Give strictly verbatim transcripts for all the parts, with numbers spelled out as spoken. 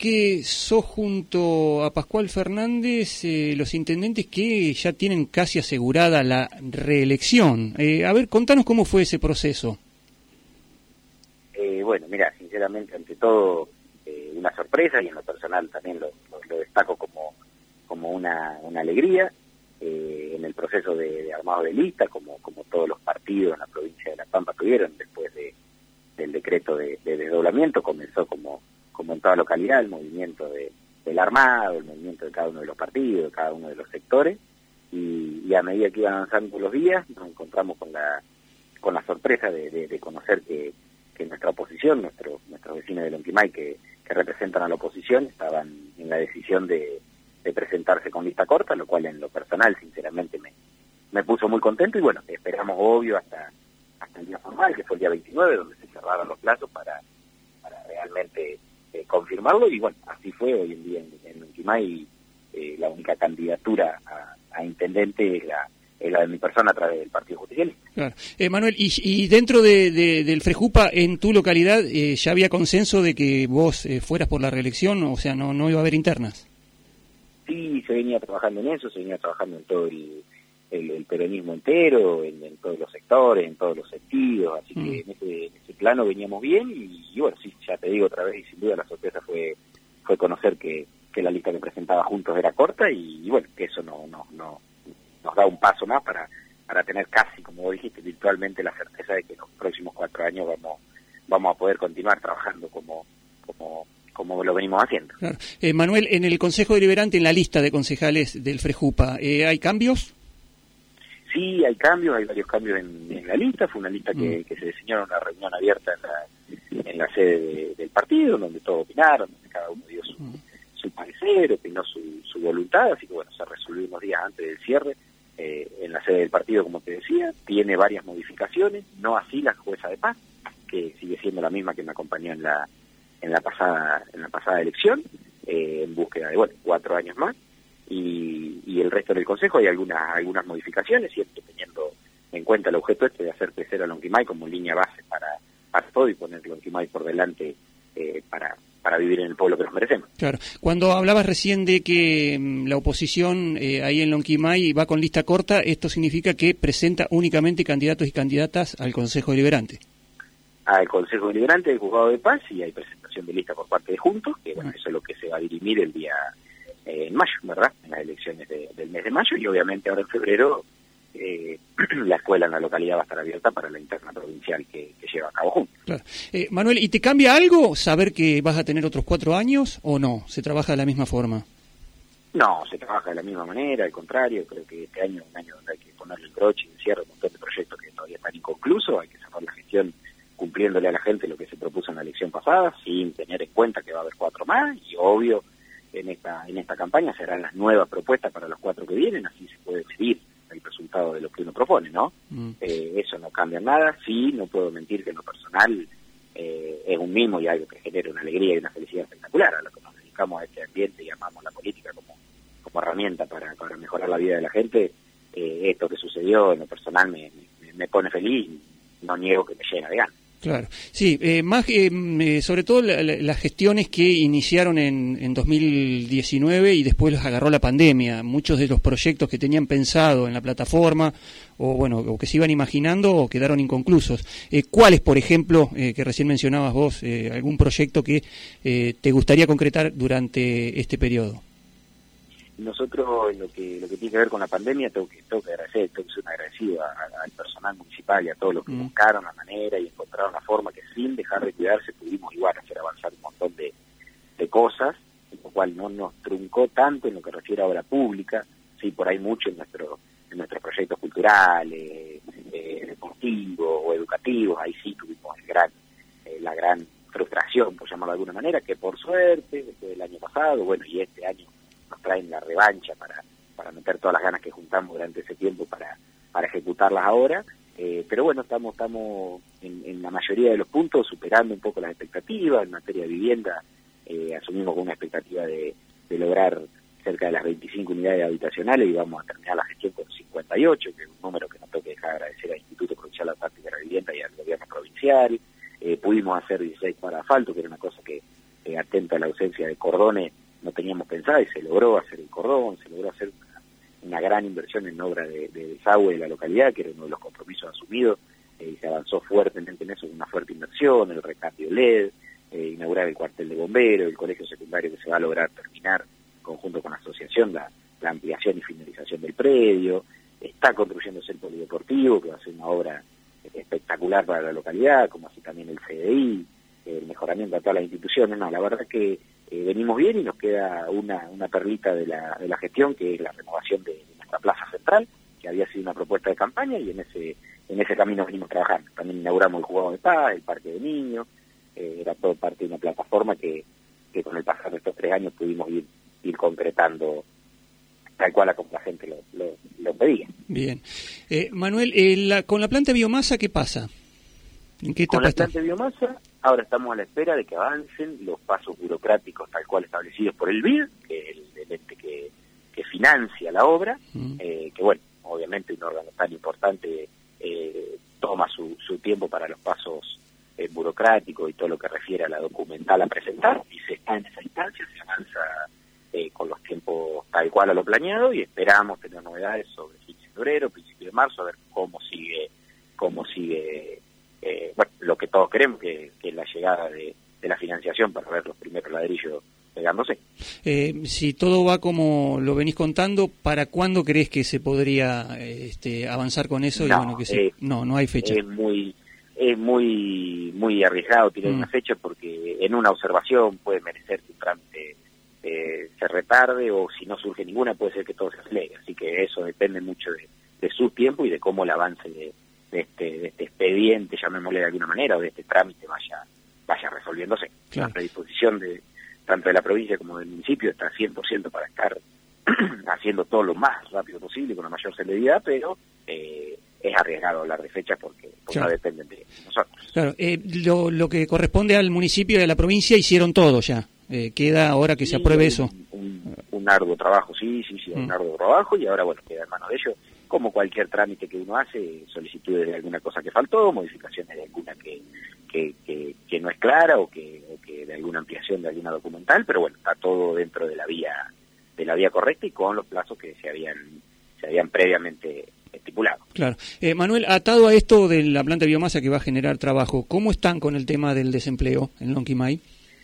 que sos junto a Pascual Fernández eh, los intendentes que ya tienen casi asegurada la reelección. Eh, a ver, contanos cómo fue ese proceso. Eh, bueno, mira, sinceramente, ante todo, eh, una sorpresa, y en lo personal también lo, lo, lo destaco como, como una, una alegría. Eh, en el proceso de, de armado de lista, como, como todos los partidos en la provincia de La Pampa tuvieron después de, del decreto de, de desdoblamiento, comenzó como, como en toda localidad el movimiento de, del armado, el movimiento de cada uno de los partidos, de cada uno de los sectores, y, y a medida que iban avanzando los días nos encontramos con la con la sorpresa de, de, de conocer que, que nuestra oposición, nuestro, nuestros vecinos de Lonquimay que, que representan a la oposición, estaban en la decisión de de presentarse con lista corta, lo cual en lo personal sinceramente me, me puso muy contento, y bueno, esperamos obvio hasta hasta el día formal, que fue el día veintinueve, donde se cerraron los plazos para, para realmente eh, confirmarlo, y bueno, así fue. Hoy en día en, en Lonquimay eh, la única candidatura a, a intendente es la, es la de mi persona a través del Partido Justicialista. Claro. Eh, Manuel, y, y dentro de, de, del Frejupa, en tu localidad, eh, ¿ya había consenso de que vos eh, fueras por la reelección? O sea, no, no iba a haber internas. Sí, se venía trabajando en eso, se venía trabajando en todo el, el, el peronismo entero, en, en todos los sectores, en todos los sentidos, así mm. que en ese, en ese plano veníamos bien, y, y bueno, sí, ya te digo otra vez, y sin duda la sorpresa fue fue conocer que, que la lista que presentaba Juntos era corta, y, y bueno, que eso no, no, no nos da un paso más para, para tener casi, como vos dijiste, virtualmente la certeza de que en los próximos cuatro años vamos, vamos a poder continuar trabajando como, como como lo venimos haciendo. Claro. Eh, Manuel, en el Consejo Deliberante, en la lista de concejales del Frejupa, ¿eh, ¿hay cambios? Sí, hay cambios, hay varios cambios en, en la lista. Fue una lista que, mm. que se diseñó en una reunión abierta en la, en la sede de, del partido, donde todos opinaron, donde cada uno dio su, mm. su parecer, opinó su, su voluntad, así que bueno, se resolvió unos días antes del cierre eh, en la sede del partido, como te decía. Tiene varias modificaciones, no así la jueza de paz, que sigue siendo la misma que me acompañó en la en la pasada en la pasada elección, eh, en búsqueda de bueno cuatro años más, y, y el resto del consejo hay algunas algunas modificaciones, siempre teniendo en cuenta el objeto este de hacer crecer a Lonquimay como línea base para, para todo, y poner Lonquimay por delante eh, para para vivir en el pueblo que nos merecemos. Claro. Cuando hablabas recién de que mmm, la oposición eh, ahí en Lonquimay va con lista corta, esto significa que presenta únicamente candidatos y candidatas al Consejo Deliberante. Al Consejo Deliberante del Juzgado de Paz, y hay presentación de lista por parte de Juntos, que bueno, eso es lo que se va a dirimir el día eh, en mayo, ¿verdad? En las elecciones de, del mes de mayo, y obviamente ahora en febrero eh, la escuela en la localidad va a estar abierta para la interna provincial que, que lleva a cabo Juntos. Claro. Eh, Manuel, ¿y te cambia algo saber que vas a tener otros cuatro años o no? ¿Se trabaja de la misma forma? No, se trabaja de la misma manera, al contrario, creo que este año es un año donde hay que ponerle el broche y el cierre a un montón de proyectos que todavía están inconclusos, hay que cerrar la gestión cumpliéndole a la gente lo que se propuso en la elección pasada, sin tener en cuenta que va a haber cuatro más, y obvio en esta en esta campaña serán las nuevas propuestas para los cuatro que vienen, así se puede medir el resultado de lo que uno propone, ¿no? Mm. Eh, eso no cambia nada. Sí, no puedo mentir que en lo personal eh, es un mimo y algo que genera una alegría y una felicidad espectacular, a lo que nos dedicamos a este ambiente y amamos la política como, como herramienta para, para mejorar la vida de la gente. Eh, esto que sucedió en lo personal me, me, me pone feliz, y no niego que me llena de ganas. Claro, sí, eh, más eh, sobre todo la, la, las gestiones que iniciaron en, en dos mil diecinueve y después los agarró la pandemia. Muchos de los proyectos que tenían pensado en la plataforma o bueno o que se iban imaginando o quedaron inconclusos. Eh, ¿Cuáles, por ejemplo, eh, que recién mencionabas vos, eh, algún proyecto que eh, te gustaría concretar durante este periodo? Nosotros, en lo que lo que tiene que ver con la pandemia, tengo que, tengo que agradecer, tengo que ser un agradecido a, a, al personal municipal y a todos los que mm. buscaron la manera y encontraron la forma que sin dejar de cuidarse pudimos igual hacer avanzar un montón de, de cosas, lo cual no nos truncó tanto en lo que refiere a obra pública, sí, por ahí mucho en nuestro en nuestros proyectos culturales, eh, deportivos o educativos, ahí sí tuvimos el gran eh, la gran frustración, por llamarlo de alguna manera, que por suerte, después del año pasado, bueno, y este año nos traen la revancha para, para meter todas las ganas que juntamos durante ese tiempo para, para ejecutarlas ahora, eh, pero bueno, estamos estamos en, en la mayoría de los puntos superando un poco las expectativas. En materia de vivienda eh, asumimos con una expectativa de, de lograr cerca de las veinticinco unidades habitacionales y vamos a terminar la gestión con cincuenta y ocho, que es un número que no tengo que dejar de agradecer al Instituto Provincial de Práctica de la Vivienda y al gobierno provincial. Eh, pudimos hacer dieciséis para asfalto, que era una cosa que eh, atento a la ausencia de cordones, no teníamos pensado y se logró hacer el cordón, se logró hacer una, una gran inversión en obra de, de desagüe de la localidad, que era uno de los compromisos asumidos, eh, y se avanzó fuertemente en eso, una fuerte inversión, el recambio L E D, eh, inaugurar el cuartel de bomberos, el colegio secundario que se va a lograr terminar conjunto con la asociación, la, la ampliación y finalización del predio, está construyéndose el polideportivo, que va a ser una obra espectacular para la localidad, como así también el C D I, el mejoramiento de todas las instituciones. No, la verdad que eh, venimos bien y nos queda una, una perlita de la, de la gestión, que es la renovación de, de nuestra plaza central, que había sido una propuesta de campaña, y en ese en ese camino venimos trabajando. También inauguramos el Jugado de Paz, el Parque de Niños, eh, era todo parte de una plataforma que, que con el pasar de estos tres años pudimos ir, ir concretando tal cual a como la gente lo, lo, lo pedía. Bien. Eh, Manuel, eh, la, con la planta de biomasa, ¿qué pasa? ¿En qué etapa Con la está? planta de biomasa, ahora estamos a la espera de que avancen los pasos burocráticos tal cual establecidos por el B I D, que es el, el ente que, que financia la obra, mm. eh, que bueno, obviamente un órgano tan importante eh, toma su, su tiempo para los pasos eh, burocráticos y todo lo que refiere a la documental a presentar, y se está en esa instancia, se avanza eh, con los tiempos tal cual a lo planeado, y esperamos tener novedades sobre el quince de febrero, principio de marzo, a ver cómo sigue, cómo sigue eh, bueno, lo que todos queremos, que, que es la llegada de, de la financiación para ver los primeros ladrillos pegándose. Eh, si todo va como lo venís contando, ¿para cuándo crees que se podría este, avanzar con eso? No, y bueno, que se... eh, no, no hay fecha. Es muy es muy muy arriesgado tirar mm. una fecha, porque en una observación puede merecer que un trámite eh, se retarde, o si no surge ninguna puede ser que todo se acelere, así que eso depende mucho de, de su tiempo y de cómo el avance de, de este de este expediente, llamémosle de alguna manera, o de este trámite vaya vaya resolviéndose. Claro. La predisposición de tanto de la provincia como del municipio está cien por ciento para estar haciendo todo lo más rápido posible, con la mayor celeridad, pero eh, es arriesgado hablar de fechas porque, porque claro. no dependen de nosotros. Claro, eh, lo, lo que corresponde al municipio y a la provincia hicieron todo ya. Eh, queda ahora que sí, se apruebe un, eso. Un, un arduo trabajo, sí, sí, sí, mm. un arduo trabajo, y ahora, bueno, queda en manos de ellos, como cualquier trámite que uno hace, solicitudes de alguna cosa que faltó, modificaciones de alguna que que, que, que no es clara, o que, o que de alguna ampliación de alguna documental, pero bueno, está todo dentro de la vía de la vía correcta y con los plazos que se habían se habían previamente estipulado. Claro. Eh, Manuel, atado a esto de la planta de biomasa que va a generar trabajo, ¿cómo están con el tema del desempleo en Lonquimay?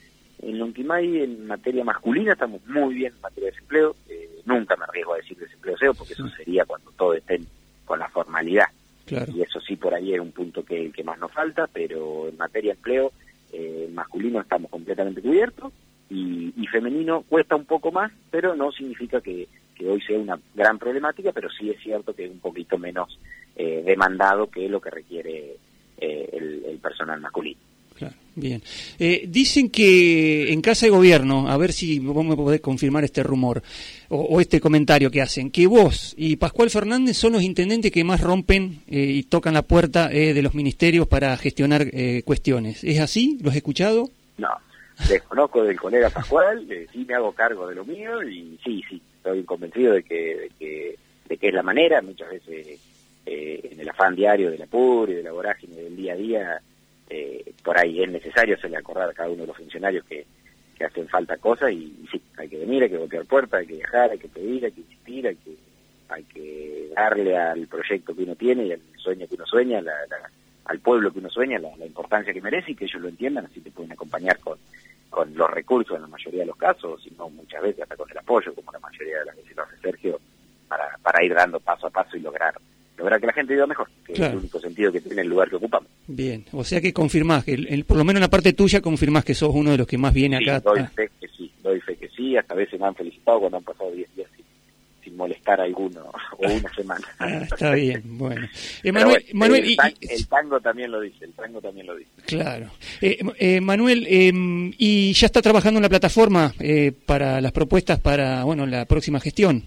En Lonquimay, en materia masculina, estamos muy bien en materia de desempleo. Eh, nunca me arriesgo a decir desempleo cero, porque eso sería cuando todos estén con la formalidad. Claro. Y eso sí, por ahí es un punto que, que más nos falta, pero en materia de empleo, eh, masculino estamos completamente cubiertos, y, y femenino cuesta un poco más, pero no significa que, que hoy sea una gran problemática, pero sí es cierto que es un poquito menos eh, demandado que lo que requiere eh, el, el personal masculino. Claro, bien. Eh, dicen que en Casa de Gobierno, a ver si vos me podés confirmar este rumor, o, o este comentario que hacen, que vos y Pascual Fernández son los intendentes que más rompen eh, y tocan la puerta eh, de los ministerios para gestionar eh, cuestiones. ¿Es así? ¿Lo has escuchado? No, desconozco del colega Pascual, eh, sí me hago cargo de lo mío, y sí, sí, estoy convencido de que, de que, de que es la manera. Muchas veces eh, en el afán diario del apuro y de la vorágine del día a día, Eh, por ahí es necesario hacerle acordar a cada uno de los funcionarios que, que hacen falta cosas, y, y sí, hay que venir, hay que golpear puertas, hay que viajar, hay que pedir, hay que insistir, hay que hay que darle al proyecto que uno tiene y al sueño que uno sueña, la, la, al pueblo que uno sueña, la, la importancia que merece, y que ellos lo entiendan, así te pueden acompañar con, con los recursos en la mayoría de los casos, si no muchas veces hasta con el apoyo, como la mayoría de las veces lo hace Sergio, para, para ir dando paso a paso y lograr lograr que la gente viva mejor, que claro. es el único sentido que tiene el lugar que ocupamos. Bien, o sea que confirmás, que el, el, por lo menos en la parte tuya confirmás que sos uno de los que más viene sí, acá. doy fe que sí, doy fe que sí, hasta a veces me han felicitado cuando han pasado diez días sin, sin molestar a alguno, o una semana. Ah, está bien, bueno. Eh, Manuel, bueno, Manuel el, tan, el tango también lo dice, el tango también lo dice. Claro. Eh, eh, Manuel, eh, ¿y ya está trabajando en la plataforma eh, para las propuestas para, bueno, la próxima gestión?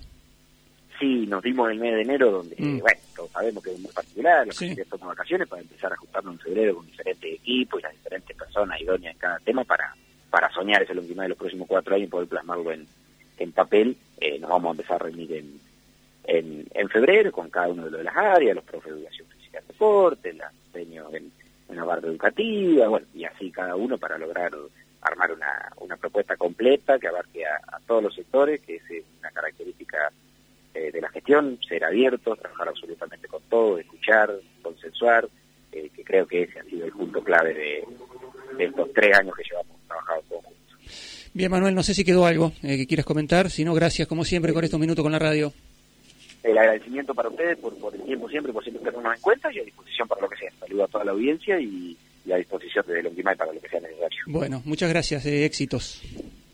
Sí, nos dimos el mes de enero, donde, mm. bueno, todos sabemos que es muy particular, los sí. que toman vacaciones para empezar a ajustarnos en febrero con diferentes equipos y las diferentes personas idóneas en cada tema para para soñar ese Lonquimay de los próximos cuatro años y poder plasmarlo en, en papel. Eh, nos vamos a empezar a reunir en, en, en febrero con cada uno de las áreas, los profes de educación física y deporte, los diseños en, en la parte educativa, bueno, y así cada uno para lograr armar una, una propuesta completa que abarque a, a todos los sectores, que es una característica eh, de la gestión, ser abiertos, trabajar absolutamente con todo, escuchar, consensuar, eh, que creo que ese ha sido el punto clave de, de estos tres años que llevamos trabajando todos juntos. Bien, Manuel, no sé si quedó algo eh, que quieras comentar, si no, gracias como siempre sí. Con estos minutos con la radio. El agradecimiento para ustedes por, por el tiempo siempre, por siempre tenernos en cuenta y a disposición para lo que sea. Saludo a toda la audiencia y, y a disposición desde Lonquimay para lo que sea necesario. Bueno, muchas gracias, eh, éxitos.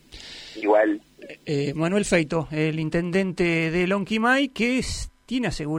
Igual. Eh, Manuel Feito, el intendente de Lonquimay, que es, tiene asegurado